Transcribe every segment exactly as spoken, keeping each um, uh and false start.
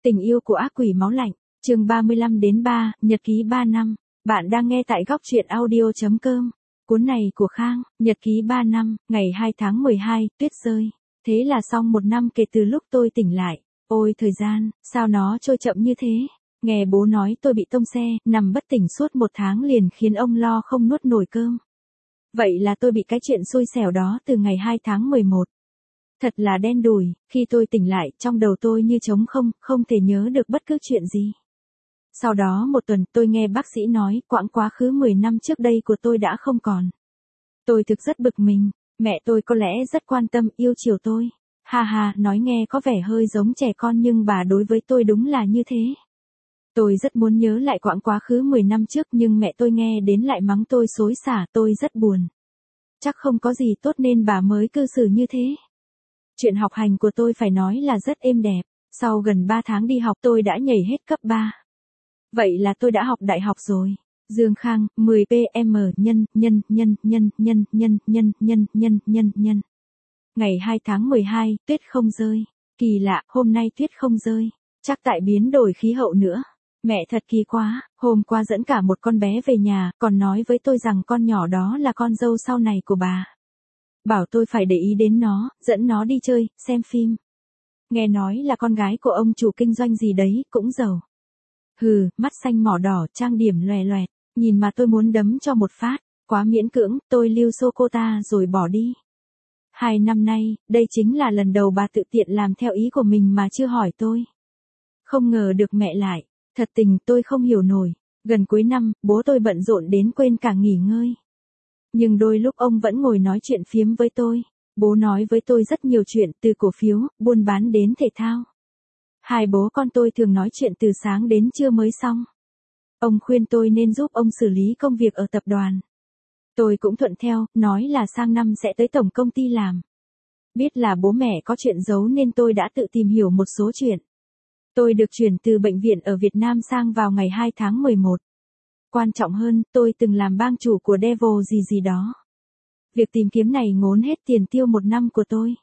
Tình yêu của ác quỷ máu lạnh, chương ba mươi lăm đến ba, nhật ký ba năm. Bạn đang nghe tại góc truyện audio chấm com. Cuốn này của Khang, nhật ký ba năm, ngày hai tháng mười hai, tuyết rơi. Thế là xong một năm kể từ lúc tôi tỉnh lại. Ôi thời gian, sao nó trôi chậm như thế? Nghe bố nói tôi bị tông xe, nằm bất tỉnh suốt một tháng liền khiến ông lo không nuốt nổi cơm. Vậy là tôi bị cái chuyện xui xẻo đó từ ngày hai tháng mười một. Thật là đen đủi, khi tôi tỉnh lại, trong đầu tôi như trống không, không thể nhớ được bất cứ chuyện gì. Sau đó một tuần tôi nghe bác sĩ nói quãng quá khứ mười năm trước đây của tôi đã không còn. Tôi thực rất bực mình, mẹ tôi có lẽ rất quan tâm yêu chiều tôi. Ha ha, nói nghe có vẻ hơi giống trẻ con nhưng bà đối với tôi đúng là như thế. Tôi rất muốn nhớ lại quãng quá khứ mười năm trước nhưng mẹ tôi nghe đến lại mắng tôi xối xả, tôi rất buồn. Chắc không có gì tốt nên bà mới cư xử như thế. Chuyện học hành của tôi phải nói là rất êm đẹp, sau gần ba tháng đi học tôi đã nhảy hết cấp ba. Vậy là tôi đã học đại học rồi. Dương Khang, mười pm nhân, nhân, nhân, nhân, nhân, nhân, nhân, nhân, nhân, nhân, nhân. Ngày hai tháng mười hai, tuyết không rơi. Kỳ lạ, hôm nay tuyết không rơi. Chắc tại biến đổi khí hậu nữa. Mẹ thật kỳ quá, hôm qua dẫn cả một con bé về nhà, còn nói với tôi rằng con nhỏ đó là con dâu sau này của bà. Bảo tôi phải để ý đến nó, dẫn nó đi chơi, xem phim. Nghe nói là con gái của ông chủ kinh doanh gì đấy, cũng giàu. Hừ, mắt xanh mỏ đỏ, trang điểm loè loẹt, nhìn mà tôi muốn đấm cho một phát, quá miễn cưỡng, tôi lưu xô cô ta rồi bỏ đi. Hai năm nay, đây chính là lần đầu bà tự tiện làm theo ý của mình mà chưa hỏi tôi. Không ngờ được mẹ lại, thật tình tôi không hiểu nổi, gần cuối năm, bố tôi bận rộn đến quên cả nghỉ ngơi. Nhưng đôi lúc ông vẫn ngồi nói chuyện phiếm với tôi. Bố nói với tôi rất nhiều chuyện từ cổ phiếu, buôn bán đến thể thao. Hai bố con tôi thường nói chuyện từ sáng đến trưa mới xong. Ông khuyên tôi nên giúp ông xử lý công việc ở tập đoàn. Tôi cũng thuận theo, nói là sang năm sẽ tới tổng công ty làm. Biết là bố mẹ có chuyện giấu nên tôi đã tự tìm hiểu một số chuyện. Tôi được chuyển từ bệnh viện ở Việt Nam sang vào ngày hai tháng mười một. Quan trọng hơn, tôi từng làm bang chủ của Devil gì gì đó. Việc tìm kiếm này ngốn hết tiền tiêu một năm của tôi.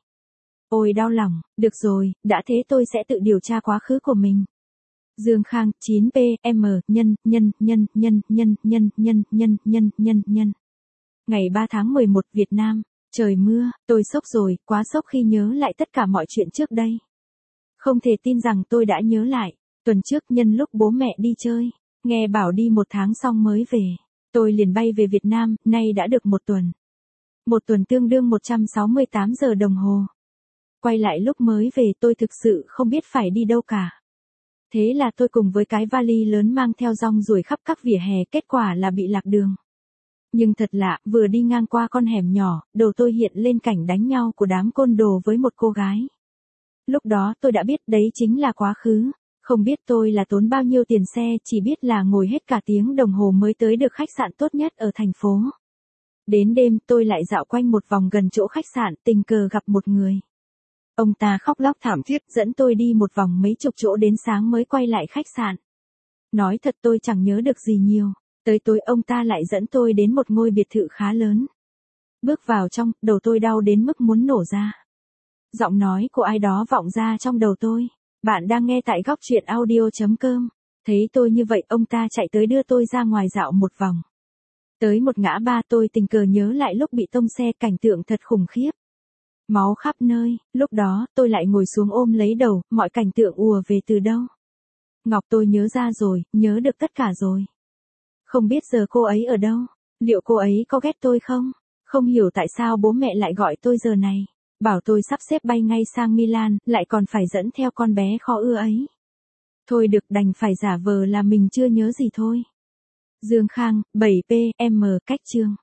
Ôi đau lòng, được rồi, đã thế tôi sẽ tự điều tra quá khứ của mình. Dương Khang, chín pm nhân, nhân, nhân, nhân, nhân, nhân, nhân, nhân, nhân, nhân, nhân. Ngày ba tháng mười một, Việt Nam, trời mưa, tôi sốc rồi, quá sốc khi nhớ lại tất cả mọi chuyện trước đây. Không thể tin rằng tôi đã nhớ lại, tuần trước nhân lúc bố mẹ đi chơi. Nghe bảo đi một tháng xong mới về. Tôi liền bay về Việt Nam, nay đã được một tuần. Một tuần tương đương một trăm sáu mươi tám giờ đồng hồ. Quay lại lúc mới về tôi thực sự không biết phải đi đâu cả. Thế là tôi cùng với cái vali lớn mang theo rong ruổi khắp các vỉa hè, kết quả là bị lạc đường. Nhưng thật lạ, vừa đi ngang qua con hẻm nhỏ, đầu tôi hiện lên cảnh đánh nhau của đám côn đồ với một cô gái. Lúc đó tôi đã biết đấy chính là quá khứ. Không biết tôi là tốn bao nhiêu tiền xe, chỉ biết là ngồi hết cả tiếng đồng hồ mới tới được khách sạn tốt nhất ở thành phố. Đến đêm tôi lại dạo quanh một vòng gần chỗ khách sạn, tình cờ gặp một người. Ông ta khóc lóc thảm thiết dẫn tôi đi một vòng mấy chục chỗ đến sáng mới quay lại khách sạn. Nói thật tôi chẳng nhớ được gì nhiều. Tới tối ông ta lại dẫn tôi đến một ngôi biệt thự khá lớn. Bước vào trong, đầu tôi đau đến mức muốn nổ ra. Giọng nói của ai đó vọng ra trong đầu tôi. Bạn đang nghe tại góc truyện audio chấm com. Thấy tôi như vậy ông ta chạy tới đưa tôi ra ngoài dạo một vòng. Tới một ngã ba tôi tình cờ nhớ lại lúc bị tông xe, cảnh tượng thật khủng khiếp. Máu khắp nơi, lúc đó tôi lại ngồi xuống ôm lấy đầu, mọi cảnh tượng ùa về từ đâu. Ngọc tôi nhớ ra rồi, nhớ được tất cả rồi. Không biết giờ cô ấy ở đâu, liệu cô ấy có ghét tôi không? Không hiểu tại sao bố mẹ lại gọi tôi giờ này. Bảo tôi sắp xếp bay ngay sang Milan, lại còn phải dẫn theo con bé khó ưa ấy. Thôi được, đành phải giả vờ là mình chưa nhớ gì thôi. Dương Khang, bảy pm cách chương.